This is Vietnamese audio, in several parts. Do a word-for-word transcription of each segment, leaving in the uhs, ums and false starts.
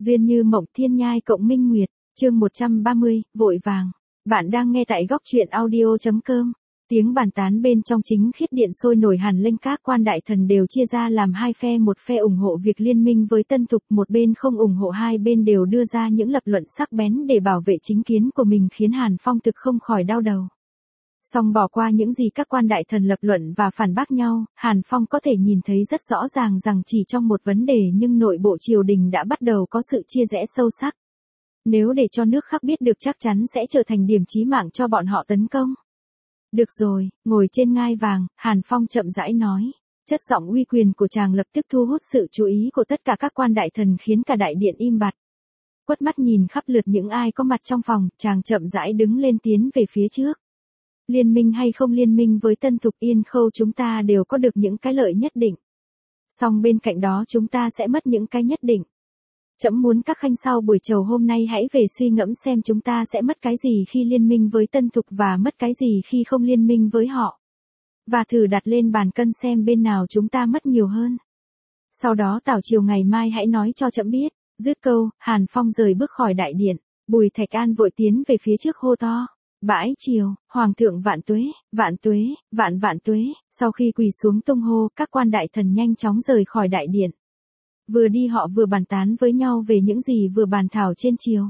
Duyên như mộng thiên nhai cộng minh nguyệt, chương một trăm ba mươi, vội vàng. Bạn đang nghe tại góc truyện audio.com. Tiếng bàn tán bên trong chính khiết điện sôi nổi hẳn lên, các quan đại thần đều chia ra làm hai phe, một phe ủng hộ việc liên minh với Tân Thục, một bên không ủng hộ. Hai bên đều đưa ra những lập luận sắc bén để bảo vệ chính kiến của mình, khiến Hàn Phong thực không khỏi đau đầu. Song bỏ qua những gì các quan đại thần lập luận và phản bác nhau, Hàn Phong có thể nhìn thấy rất rõ ràng rằng chỉ trong một vấn đề nhưng nội bộ triều đình đã bắt đầu có sự chia rẽ sâu sắc. Nếu để cho nước khác biết được chắc chắn sẽ trở thành điểm chí mạng cho bọn họ tấn công. Được rồi, ngồi trên ngai vàng, Hàn Phong chậm rãi nói. Chất giọng uy quyền của chàng lập tức thu hút sự chú ý của tất cả các quan đại thần, khiến cả đại điện im bặt. Quất mắt nhìn khắp lượt những ai có mặt trong phòng, chàng chậm rãi đứng lên tiến về phía trước. Liên minh hay không liên minh với Tân Thục, Yên Khâu chúng ta đều có được những cái lợi nhất định. Song bên cạnh đó chúng ta sẽ mất những cái nhất định. Trẫm muốn các khanh sau buổi chầu hôm nay hãy về suy ngẫm xem chúng ta sẽ mất cái gì khi liên minh với Tân Thục và mất cái gì khi không liên minh với họ. Và thử đặt lên bàn cân xem bên nào chúng ta mất nhiều hơn. Sau đó tảo chiều ngày mai hãy nói cho trẫm biết. Dứt câu, Hàn Phong rời bước khỏi đại điện. Bùi Thạch An vội tiến về phía trước hô to. Bãi triều, Hoàng thượng vạn tuế, vạn tuế, vạn vạn tuế. Sau khi quỳ xuống tung hô, các quan đại thần nhanh chóng rời khỏi đại điện. Vừa đi họ vừa bàn tán với nhau về những gì vừa bàn thảo trên triều.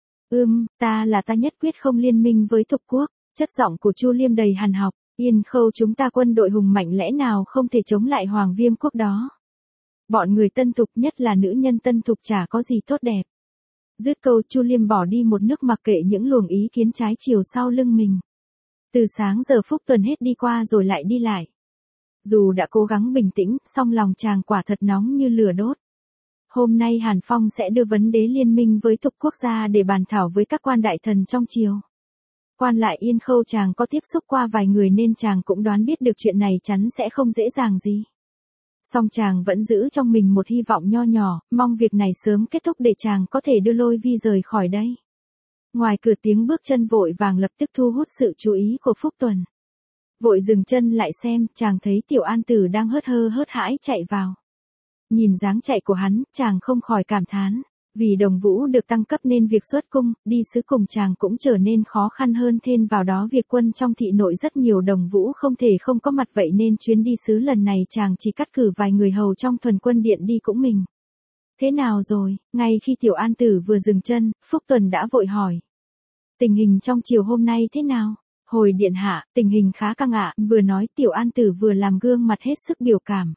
Ưm, ta là ta nhất quyết không liên minh với Thục quốc. Chất giọng của Chu Liêm đầy hàn học. Yên Khâu chúng ta quân đội hùng mạnh, lẽ nào không thể chống lại Hoàng Viêm quốc đó. Bọn người Tân Thục, nhất là nữ nhân Tân Thục, chả có gì tốt đẹp. Dứt câu, Chu Liêm bỏ đi một nước mặc kệ những luồng ý kiến trái chiều sau lưng mình. Từ sáng giờ Phúc Tuần hết đi qua rồi lại đi lại. Dù đã cố gắng bình tĩnh, song lòng chàng quả thật nóng như lửa đốt. Hôm nay Hàn Phong sẽ đưa vấn đế liên minh với Thục quốc gia để bàn thảo với các quan đại thần trong triều. Quan lại Yên Khâu chàng có tiếp xúc qua vài người nên chàng cũng đoán biết được chuyện này chắn sẽ không dễ dàng gì. Song chàng vẫn giữ trong mình một hy vọng nho nhỏ, mong việc này sớm kết thúc để chàng có thể đưa Lôi Vi rời khỏi đây. Ngoài cửa tiếng bước chân vội vàng lập tức thu hút sự chú ý của Phúc Tuần. Vội dừng chân lại xem, chàng thấy Tiểu An Tử đang hớt hơ hớt hãi chạy vào. Nhìn dáng chạy của hắn, chàng không khỏi cảm thán. Vì Đồng Vũ được tăng cấp nên việc xuất cung, đi sứ cùng chàng cũng trở nên khó khăn hơn, thêm vào đó việc quân trong thị nội rất nhiều, Đồng Vũ không thể không có mặt, vậy nên chuyến đi sứ lần này chàng chỉ cắt cử vài người hầu trong thuần quân điện đi cũng mình. Thế nào rồi? Ngay khi Tiểu An Tử vừa dừng chân, Phúc Tuần đã vội hỏi. Tình hình trong chiều hôm nay thế nào? Hồi điện hạ, tình hình khá căng ạ, vừa nói Tiểu An Tử vừa làm gương mặt hết sức biểu cảm.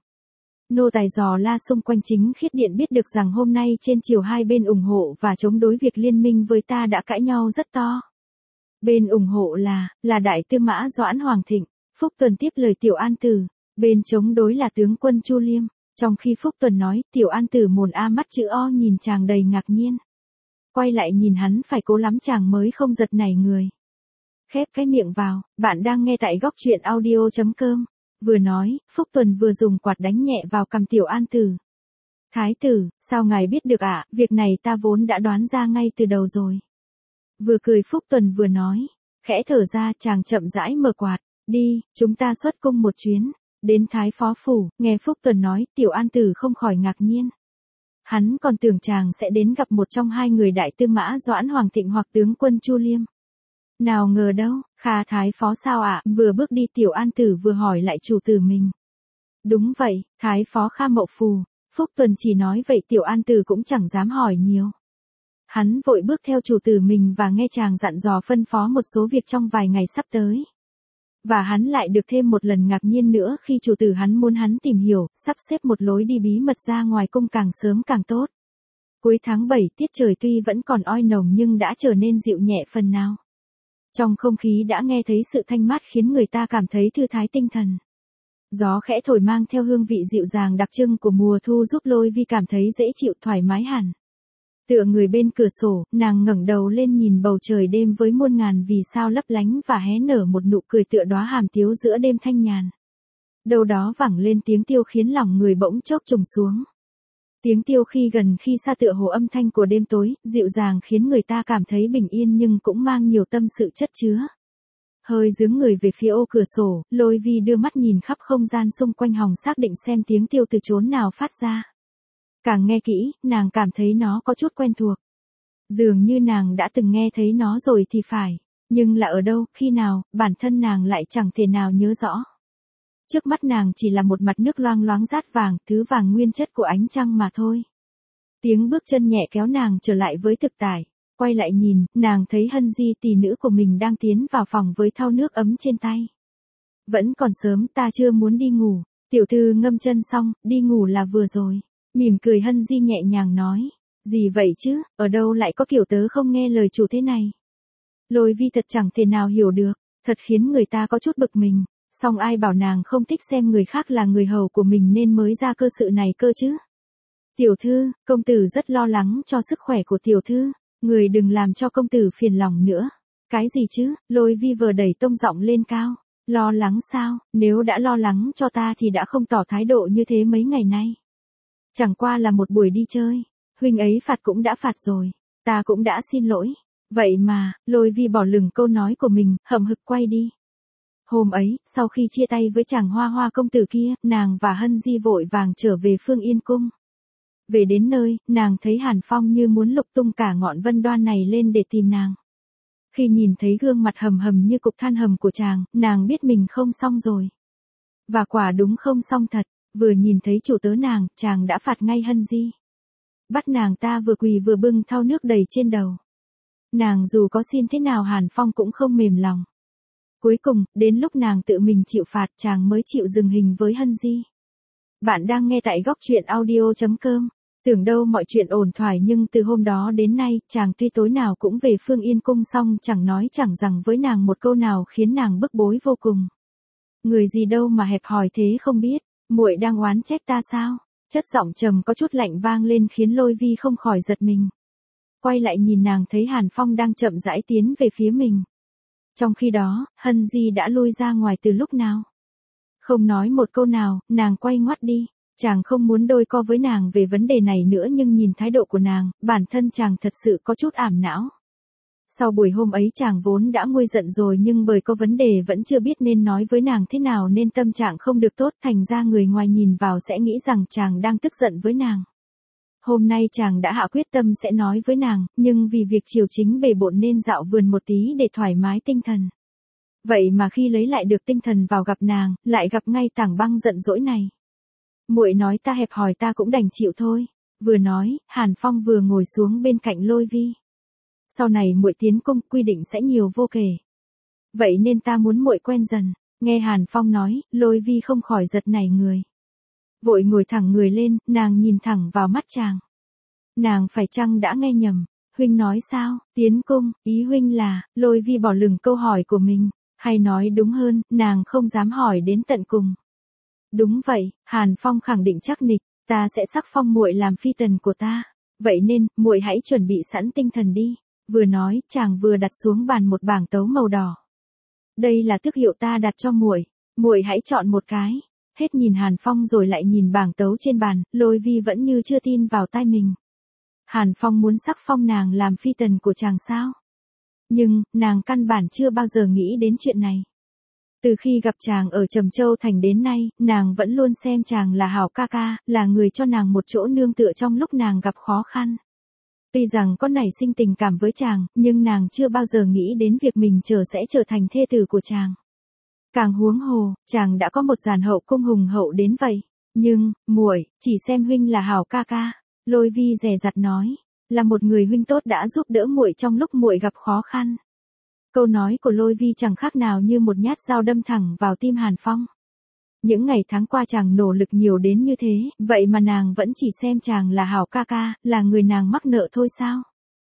Nô tài dò la xung quanh chính khiết điện biết được rằng hôm nay trên triều hai bên ủng hộ và chống đối việc liên minh với ta đã cãi nhau rất to. Bên ủng hộ là, là Đại Tư Mã Doãn Hoàng Thịnh. Phúc Tuần tiếp lời Tiểu An Tử. Bên chống đối là tướng quân Chu Liêm. Trong khi Phúc Tuần nói, Tiểu An Tử mồn a mắt chữ O nhìn chàng đầy ngạc nhiên. Quay lại nhìn hắn phải cố lắm chàng mới không giật nảy người. Khép cái miệng vào, bạn đang nghe tại góc truyện audio.com. Vừa nói, Phúc Tuần vừa dùng quạt đánh nhẹ vào cằm Tiểu An Tử. Thái tử, sao ngài biết được ạ? À? Việc này ta vốn đã đoán ra ngay từ đầu rồi. Vừa cười Phúc Tuần vừa nói. Khẽ thở ra, chàng chậm rãi mở quạt. Đi, chúng ta xuất cung một chuyến. Đến Thái Phó Phủ, nghe Phúc Tuần nói, Tiểu An Tử không khỏi ngạc nhiên. Hắn còn tưởng chàng sẽ đến gặp một trong hai người Đại Tư Mã Doãn Hoàng Thịnh hoặc tướng quân Chu Liêm. Nào ngờ đâu, Kha Thái Phó sao ạ? À? Vừa bước đi Tiểu An Tử vừa hỏi lại chủ tử mình. Đúng vậy, Thái Phó Kha Mậu Phù. Phúc Tuần chỉ nói vậy Tiểu An Tử cũng chẳng dám hỏi nhiều. Hắn vội bước theo chủ tử mình và nghe chàng dặn dò phân phó một số việc trong vài ngày sắp tới. Và hắn lại được thêm một lần ngạc nhiên nữa khi chủ tử hắn muốn hắn tìm hiểu, sắp xếp một lối đi bí mật ra ngoài cung càng sớm càng tốt. Cuối tháng bảy tiết trời tuy vẫn còn oi nồng nhưng đã trở nên dịu nhẹ phần nào. Trong không khí đã nghe thấy sự thanh mát khiến người ta cảm thấy thư thái tinh thần. Gió khẽ thổi mang theo hương vị dịu dàng đặc trưng của mùa thu giúp Lôi Vi cảm thấy dễ chịu thoải mái hẳn. Tựa người bên cửa sổ, nàng ngẩng đầu lên nhìn bầu trời đêm với muôn ngàn vì sao lấp lánh và hé nở một nụ cười tựa đóa hàm tiếu giữa đêm thanh nhàn. Đâu đó vẳng lên tiếng tiêu khiến lòng người bỗng chốc trùng xuống. Tiếng tiêu khi gần khi xa tựa hồ âm thanh của đêm tối, dịu dàng khiến người ta cảm thấy bình yên nhưng cũng mang nhiều tâm sự chất chứa. Hơi dướng người về phía ô cửa sổ, Lôi Vi đưa mắt nhìn khắp không gian xung quanh hòng xác định xem tiếng tiêu từ chốn nào phát ra. Càng nghe kỹ, nàng cảm thấy nó có chút quen thuộc. Dường như nàng đã từng nghe thấy nó rồi thì phải. Nhưng là ở đâu, khi nào, bản thân nàng lại chẳng thể nào nhớ rõ. Trước mắt nàng chỉ là một mặt nước loang loáng rát vàng, thứ vàng nguyên chất của ánh trăng mà thôi. Tiếng bước chân nhẹ kéo nàng trở lại với thực tại. Quay lại nhìn, nàng thấy Hân Di tỷ nữ của mình đang tiến vào phòng với thau nước ấm trên tay. Vẫn còn sớm, ta chưa muốn đi ngủ. Tiểu thư ngâm chân xong, đi ngủ là vừa rồi. Mỉm cười Hân Di nhẹ nhàng nói. Gì vậy chứ, ở đâu lại có kiểu tớ không nghe lời chủ thế này. Lôi Vi thật chẳng thể nào hiểu được, thật khiến người ta có chút bực mình. Song ai bảo nàng không thích xem người khác là người hầu của mình nên mới ra cơ sự này cơ chứ. Tiểu thư, công tử rất lo lắng cho sức khỏe của tiểu thư. Người đừng làm cho công tử phiền lòng nữa. Cái gì chứ, Lôi Vi vừa đẩy tông giọng lên cao. Lo lắng sao, nếu đã lo lắng cho ta thì đã không tỏ thái độ như thế mấy ngày nay. Chẳng qua là một buổi đi chơi, huynh ấy phạt cũng đã phạt rồi, ta cũng đã xin lỗi. Vậy mà, Lôi Vi bỏ lửng câu nói của mình, hậm hực quay đi. Hôm ấy, sau khi chia tay với chàng hoa hoa công tử kia, nàng và Hân Di vội vàng trở về Phương Yên Cung. Về đến nơi, nàng thấy Hàn Phong như muốn lục tung cả ngọn vân đoan này lên để tìm nàng. Khi nhìn thấy gương mặt hầm hầm như cục than hầm của chàng, nàng biết mình không xong rồi. Và quả đúng không xong thật, vừa nhìn thấy chủ tớ nàng, chàng đã phạt ngay Hân Di. Bắt nàng ta vừa quỳ vừa bưng thau nước đầy trên đầu. Nàng dù có xin thế nào Hàn Phong cũng không mềm lòng. Cuối cùng, đến lúc nàng tự mình chịu phạt chàng mới chịu dừng hình với Hân Di. Bạn đang nghe tại góc truyện audio chấm com. Tưởng đâu mọi chuyện ổn thỏa nhưng từ hôm đó đến nay, chàng tuy tối nào cũng về Phương Yên Cung xong chẳng nói chẳng rằng với nàng một câu nào khiến nàng bức bối vô cùng. Người gì đâu mà hẹp hòi thế không biết, muội đang oán trách ta sao? Chất giọng trầm có chút lạnh vang lên khiến Lôi Vi không khỏi giật mình. Quay lại nhìn nàng thấy Hàn Phong đang chậm rãi tiến về phía mình. Trong khi đó, Hân Di đã lui ra ngoài từ lúc nào. Không nói một câu nào, nàng quay ngoắt đi. Chàng không muốn đôi co với nàng về vấn đề này nữa nhưng nhìn thái độ của nàng, bản thân chàng thật sự có chút ảm não. Sau buổi hôm ấy chàng vốn đã nguôi giận rồi nhưng bởi có vấn đề vẫn chưa biết nên nói với nàng thế nào nên tâm trạng không được tốt thành ra người ngoài nhìn vào sẽ nghĩ rằng chàng đang tức giận với nàng. Hôm nay chàng đã hạ quyết tâm sẽ nói với nàng, nhưng vì việc triều chính bề bộn nên dạo vườn một tí để thoải mái tinh thần. Vậy mà khi lấy lại được tinh thần vào gặp nàng, lại gặp ngay tảng băng giận dỗi này. Muội nói ta hẹp hòi ta cũng đành chịu thôi. Vừa nói, Hàn Phong vừa ngồi xuống bên cạnh Lôi Vi. Sau này muội tiến cung quy định sẽ nhiều vô kể. Vậy nên ta muốn muội quen dần. Nghe Hàn Phong nói, Lôi Vi không khỏi giật nảy người. Vội ngồi thẳng người lên, nàng nhìn thẳng vào mắt chàng. Nàng phải chăng đã nghe nhầm, huynh nói sao, tiến cung, ý huynh là, Lôi Vi bỏ lửng câu hỏi của mình, hay nói đúng hơn, nàng không dám hỏi đến tận cùng. Đúng vậy, Hàn Phong khẳng định chắc nịch, ta sẽ sắc phong muội làm phi tần của ta. Vậy nên, muội hãy chuẩn bị sẵn tinh thần đi. Vừa nói, chàng vừa đặt xuống bàn một bảng tấu màu đỏ. Đây là tước hiệu ta đặt cho muội, muội hãy chọn một cái. Hết nhìn Hàn Phong rồi lại nhìn bảng tấu trên bàn, Lôi Vi vẫn như chưa tin vào tai mình. Hàn Phong muốn sắc phong nàng làm phi tần của chàng sao? Nhưng, nàng căn bản chưa bao giờ nghĩ đến chuyện này. Từ khi gặp chàng ở Trầm Châu Thành đến nay, nàng vẫn luôn xem chàng là hảo ca ca, là người cho nàng một chỗ nương tựa trong lúc nàng gặp khó khăn. Tuy rằng có nảy sinh tình cảm với chàng, nhưng nàng chưa bao giờ nghĩ đến việc mình trở sẽ trở thành thê tử của chàng. Càng huống hồ, chàng đã có một dàn hậu cung hùng hậu đến vậy. Nhưng, muội, chỉ xem huynh là hảo ca ca. Lôi Vi dè dặt nói, là một người huynh tốt đã giúp đỡ muội trong lúc muội gặp khó khăn. Câu nói của Lôi Vi chẳng khác nào như một nhát dao đâm thẳng vào tim Hàn Phong. Những ngày tháng qua chàng nỗ lực nhiều đến như thế, vậy mà nàng vẫn chỉ xem chàng là hảo ca ca, là người nàng mắc nợ thôi sao?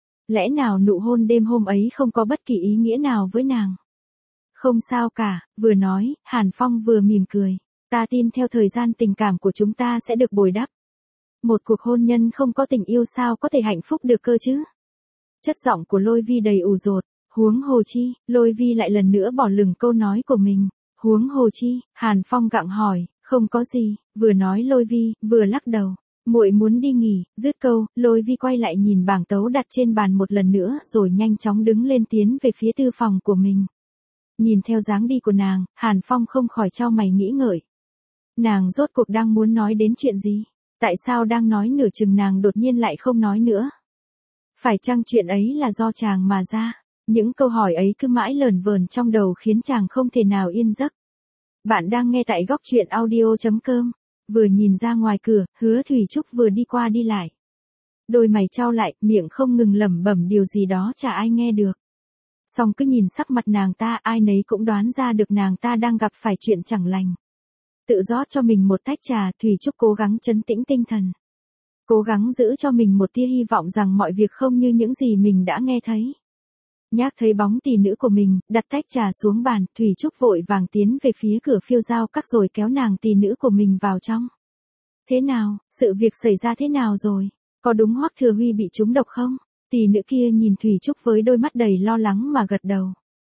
Lẽ nào nụ hôn đêm hôm ấy không có bất kỳ ý nghĩa nào với nàng? Không sao cả, vừa nói, Hàn Phong vừa mỉm cười. Ta tin theo thời gian tình cảm của chúng ta sẽ được bồi đắp. Một cuộc hôn nhân không có tình yêu sao có thể hạnh phúc được cơ chứ? Chất giọng của Lôi Vi đầy ủ dột. Huống hồ chi, Lôi Vi lại lần nữa bỏ lửng câu nói của mình. Huống hồ chi, Hàn Phong gặng hỏi, không có gì, vừa nói Lôi Vi, vừa lắc đầu. Muội muốn đi nghỉ, dứt câu, Lôi Vi quay lại nhìn bảng tấu đặt trên bàn một lần nữa rồi nhanh chóng đứng lên tiến về phía tư phòng của mình. Nhìn theo dáng đi của nàng, Hàn Phong không khỏi chau mày nghĩ ngợi. Nàng rốt cuộc đang muốn nói đến chuyện gì? Tại sao đang nói nửa chừng nàng đột nhiên lại không nói nữa? Phải chăng chuyện ấy là do chàng mà ra? Những câu hỏi ấy cứ mãi lờn vờn trong đầu khiến chàng không thể nào yên giấc. Bạn đang nghe tại góc truyện audio.com. Vừa nhìn ra ngoài cửa, Hứa Thủy Trúc vừa đi qua đi lại. Đôi mày chau lại, miệng không ngừng lẩm bẩm điều gì đó chả ai nghe được. Xong cứ nhìn sắc mặt nàng ta, ai nấy cũng đoán ra được nàng ta đang gặp phải chuyện chẳng lành. Tự rót cho mình một tách trà, Thủy Trúc cố gắng trấn tĩnh tinh thần. Cố gắng giữ cho mình một tia hy vọng rằng mọi việc không như những gì mình đã nghe thấy. Nhác thấy bóng tỷ nữ của mình, đặt tách trà xuống bàn, Thủy Trúc vội vàng tiến về phía cửa phiêu dao các rồi kéo nàng tỷ nữ của mình vào trong. Thế nào, sự việc xảy ra thế nào rồi? Có đúng Hoắc Thừa Huy bị trúng độc không? Tỷ nữ kia nhìn Thủy Trúc với đôi mắt đầy lo lắng mà gật đầu.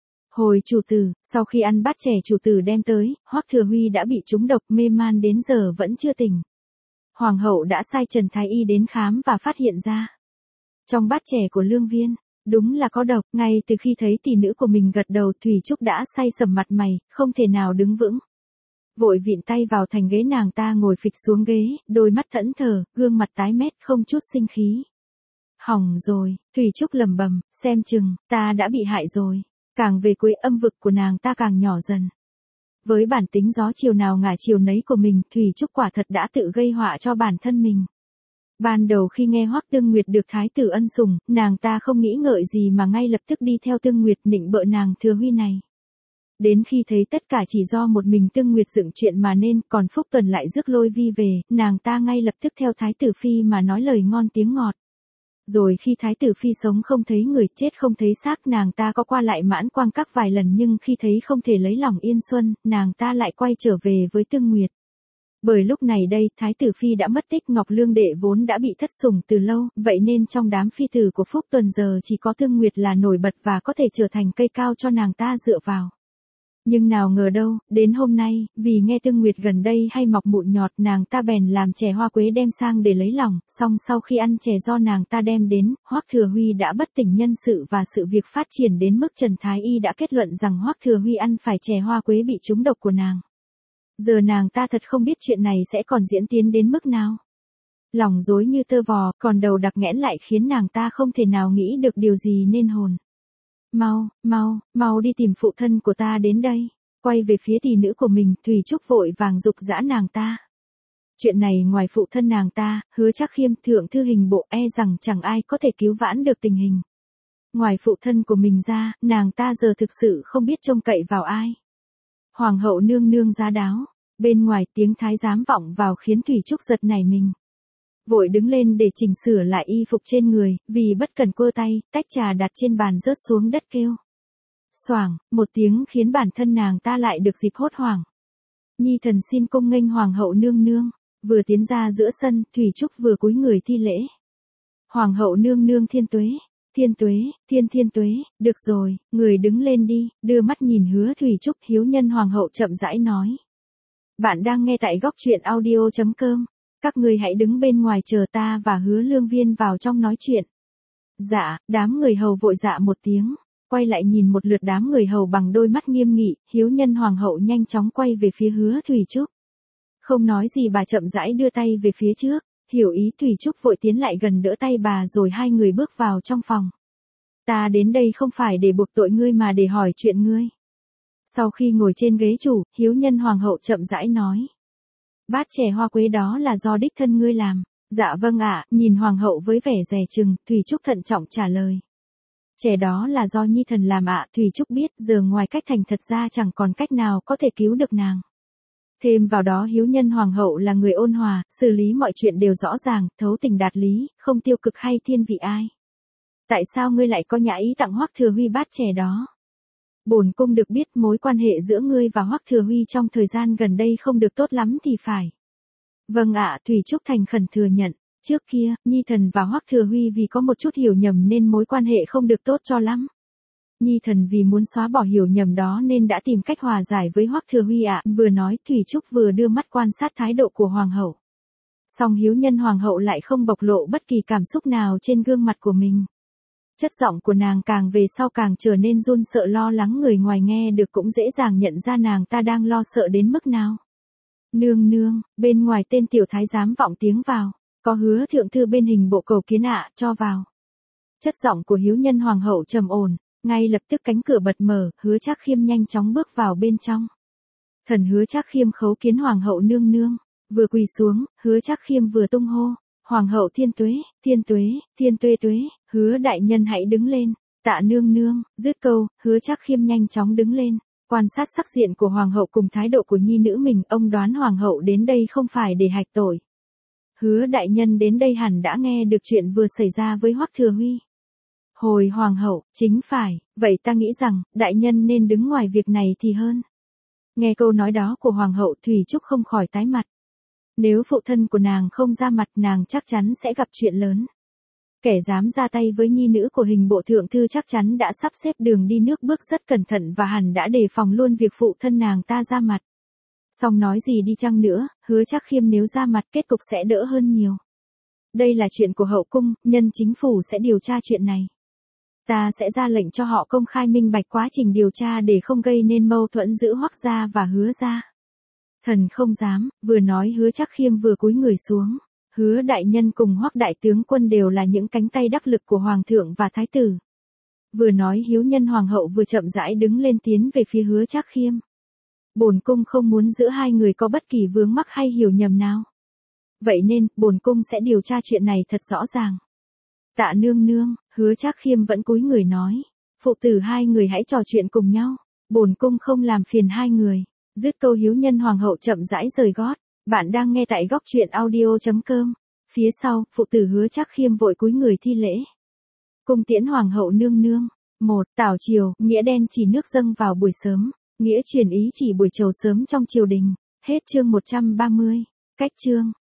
Hồi chủ tử, sau khi ăn bát chè chủ tử đem tới, Hoắc Thừa Huy đã bị trúng độc mê man đến giờ vẫn chưa tỉnh. Hoàng hậu đã sai Trần Thái Y đến khám và phát hiện ra. Trong bát chè của Lương Viên, đúng là có độc, ngay từ khi thấy tỷ nữ của mình gật đầu Thủy Trúc đã say sầm mặt mày, không thể nào đứng vững. Vội vịn tay vào thành ghế nàng ta ngồi phịch xuống ghế, đôi mắt thẫn thờ, gương mặt tái mét không chút sinh khí. Hỏng rồi, Thủy Trúc lầm bầm, xem chừng, ta đã bị hại rồi. Càng về cuối âm vực của nàng ta càng nhỏ dần. Với bản tính gió chiều nào ngả chiều nấy của mình, Thủy Trúc quả thật đã tự gây họa cho bản thân mình. Ban đầu khi nghe Hoắc Tương Nguyệt được thái tử ân sủng, nàng ta không nghĩ ngợi gì mà ngay lập tức đi theo Tương Nguyệt nịnh bợ nàng Thừa Huy này. Đến khi thấy tất cả chỉ do một mình Tương Nguyệt dựng chuyện mà nên, còn Phúc Tuần lại rước Lôi Vi về, nàng ta ngay lập tức theo thái tử phi mà nói lời ngon tiếng ngọt. Rồi khi thái tử phi sống không thấy người, chết không thấy xác, nàng ta có qua lại Mãn Quang Các vài lần nhưng khi thấy không thể lấy lòng Yên Xuân, nàng ta lại quay trở về với Tương Nguyệt. Bởi lúc này đây, thái tử phi đã mất tích, Ngọc Lương đệ vốn đã bị thất sủng từ lâu, vậy nên trong đám phi tử của Phúc Tuần giờ chỉ có Tương Nguyệt là nổi bật và có thể trở thành cây cao cho nàng ta dựa vào. Nhưng nào ngờ đâu, đến hôm nay, vì nghe Tương Nguyệt gần đây hay mọc mụn nhọt, nàng ta bèn làm chè hoa quế đem sang để lấy lòng, song sau khi ăn chè do nàng ta đem đến, Hoắc Thừa Huy đã bất tỉnh nhân sự và sự việc phát triển đến mức Trần Thái Y đã kết luận rằng Hoắc Thừa Huy ăn phải chè hoa quế bị trúng độc của nàng. Giờ nàng ta thật không biết chuyện này sẽ còn diễn tiến đến mức nào. Lòng rối như tơ vò, còn đầu đặc nghẽn lại khiến nàng ta không thể nào nghĩ được điều gì nên hồn. Mau, mau, mau đi tìm phụ thân của ta đến đây. Quay về phía tỷ nữ của mình, Thủy Trúc vội vàng giục giã nàng ta. Chuyện này ngoài phụ thân nàng ta, Hứa Trác Khiêm, Thượng thư hình bộ, e rằng chẳng ai có thể cứu vãn được tình hình. Ngoài phụ thân của mình ra, nàng ta giờ thực sự không biết trông cậy vào ai. Hoàng hậu nương nương giá đáo. Bên ngoài tiếng thái giám vọng vào khiến Thủy Trúc giật nảy mình. Vội đứng lên để chỉnh sửa lại y phục trên người, vì bất cần quơ tay, tách trà đặt trên bàn rớt xuống đất kêu. Xoảng, một tiếng khiến bản thân nàng ta lại được dịp hốt hoảng. Nhi thần xin cung nghênh hoàng hậu nương nương. Vừa tiến ra giữa sân, Thủy Trúc vừa cúi người thi lễ. Hoàng hậu nương nương thiên tuế, thiên tuế, thiên thiên tuế, được rồi, người đứng lên đi, đưa mắt nhìn Hứa Thủy Trúc, hiếu nhân hoàng hậu chậm rãi nói. Bạn đang nghe tại góc truyện audio.com. Các người hãy đứng bên ngoài chờ ta và Hứa Lương Viên vào trong nói chuyện. Dạ, đám người hầu vội dạ một tiếng, quay lại nhìn một lượt đám người hầu bằng đôi mắt nghiêm nghị, hiếu nhân hoàng hậu nhanh chóng quay về phía Hứa Thủy Trúc. Không nói gì bà chậm rãi đưa tay về phía trước, hiểu ý Thủy Trúc vội tiến lại gần đỡ tay bà rồi hai người bước vào trong phòng. Ta đến đây không phải để buộc tội ngươi mà để hỏi chuyện ngươi. Sau khi ngồi trên ghế chủ, hiếu nhân hoàng hậu chậm rãi nói. Bát chè hoa quế đó là do đích thân ngươi làm. Dạ vâng ạ, nhìn hoàng hậu với vẻ dè chừng, Thủy Trúc thận trọng trả lời. Chè đó là do nhi thần làm ạ, Thủy Trúc biết giờ ngoài cách thành thật ra chẳng còn cách nào có thể cứu được nàng. Thêm vào đó hiếu nhân hoàng hậu là người ôn hòa, xử lý mọi chuyện đều rõ ràng, thấu tình đạt lý, không tiêu cực hay thiên vị ai. Tại sao ngươi lại có nhã ý tặng Hoắc Thừa Huy bát chè đó? Bổn cung được biết mối quan hệ giữa ngươi và Hoắc Thừa Huy trong thời gian gần đây không được tốt lắm thì phải. Vâng ạ, Thủy Trúc thành khẩn thừa nhận. Trước kia, Nhi thần và Hoắc Thừa Huy vì có một chút hiểu nhầm nên mối quan hệ không được tốt cho lắm. Nhi thần vì muốn xóa bỏ hiểu nhầm đó nên đã tìm cách hòa giải với Hoắc Thừa Huy ạ. Vừa nói Thủy Trúc vừa đưa mắt quan sát thái độ của hoàng hậu. Song hiếu nhân hoàng hậu lại không bộc lộ bất kỳ cảm xúc nào trên gương mặt của mình. Chất giọng của nàng càng về sau càng trở nên run sợ lo lắng, người ngoài nghe được cũng dễ dàng nhận ra nàng ta đang lo sợ đến mức nào. Nương nương, bên ngoài tên tiểu thái giám vọng tiếng vào, có Hứa thượng thư bên hình bộ cầu kiến ạ, cho vào. Chất giọng của hiếu nhân hoàng hậu trầm ổn, ngay lập tức cánh cửa bật mở, Hứa Trác Khiêm nhanh chóng bước vào bên trong. Thần Hứa Trác Khiêm khấu kiến hoàng hậu nương nương, vừa quỳ xuống, Hứa Trác Khiêm vừa tung hô, hoàng hậu thiên tuế, thiên tuế, thiên tuế tuế, Hứa đại nhân hãy đứng lên, tạ nương nương, dứt câu, Hứa Trác Khiêm nhanh chóng đứng lên, quan sát sắc diện của hoàng hậu cùng thái độ của nhi nữ mình, ông đoán hoàng hậu đến đây không phải để hạch tội. Hứa đại nhân đến đây hẳn đã nghe được chuyện vừa xảy ra với Hoắc Thừa Huy. Hồi hoàng hậu, chính phải, vậy ta nghĩ rằng, đại nhân nên đứng ngoài việc này thì hơn. Nghe câu nói đó của hoàng hậu, Thủy Trúc không khỏi tái mặt. Nếu phụ thân của nàng không ra mặt, nàng chắc chắn sẽ gặp chuyện lớn. Kẻ dám ra tay với nhi nữ của hình bộ thượng thư chắc chắn đã sắp xếp đường đi nước bước rất cẩn thận và hẳn đã đề phòng luôn việc phụ thân nàng ta ra mặt. Song nói gì đi chăng nữa, Hứa Trác Khiêm nếu ra mặt kết cục sẽ đỡ hơn nhiều. Đây là chuyện của hậu cung, nhân chính phủ sẽ điều tra chuyện này. Ta sẽ ra lệnh cho họ công khai minh bạch quá trình điều tra để không gây nên mâu thuẫn giữa Hoắc gia và Hứa gia. Thần không dám, vừa nói Hứa Trác Khiêm vừa cúi người xuống. Hứa đại nhân cùng Hoắc đại tướng quân đều là những cánh tay đắc lực của hoàng thượng và thái tử. Vừa nói hiếu nhân hoàng hậu vừa chậm rãi đứng lên tiến về phía Hứa Trác Khiêm. Bổn cung không muốn giữa hai người có bất kỳ vướng mắc hay hiểu nhầm nào. Vậy nên, bổn cung sẽ điều tra chuyện này thật rõ ràng. Tạ nương nương, Hứa Trác Khiêm vẫn cúi người nói, phụ tử hai người hãy trò chuyện cùng nhau, bổn cung không làm phiền hai người. Dứt câu hiếu nhân hoàng hậu chậm rãi rời gót. Bạn đang nghe tại góc truyện audio chấm com. Phía sau, phụ tử Hứa Trác Khiêm vội cúi người thi lễ. Cung tiễn hoàng hậu nương nương. Một, tảo triều, nghĩa đen chỉ nước dâng vào buổi sớm, nghĩa truyền ý chỉ buổi trầu sớm trong triều đình. Hết chương một trăm ba mươi. Cách chương.